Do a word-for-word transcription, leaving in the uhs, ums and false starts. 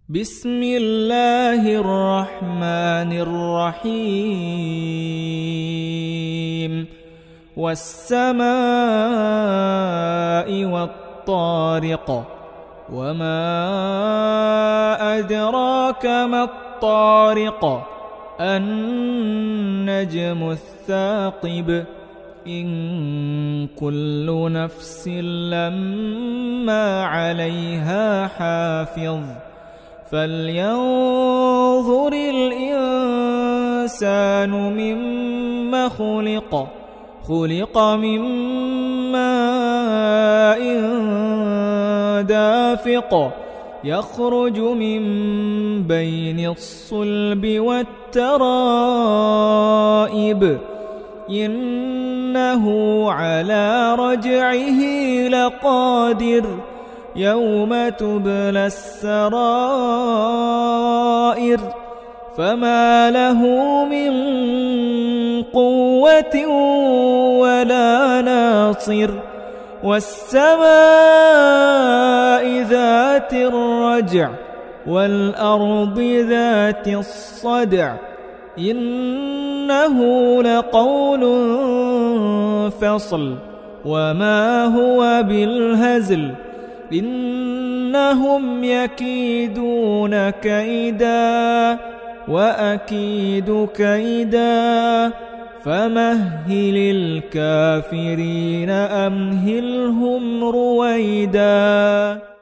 بسم الله الرحمن الرحيم والسماء والطارق وما أدراك ما الطارق النجم الثاقب إن كل نفس لما عليها حافظ فلينظر الإنسان مما خلق خلق من ماء دافق يخرج من بين الصلب والترائب إنه على رجعه لقادر يوم تبلى السرائر فما له من قوة ولا ناصر والسماء ذات الرجع والأرض ذات الصدع إنه لقول فصل وما هو بالهزل إنهم يكيدون كيدا وأكيد كيدا فمهل الكافرين أمهلهم رويدا.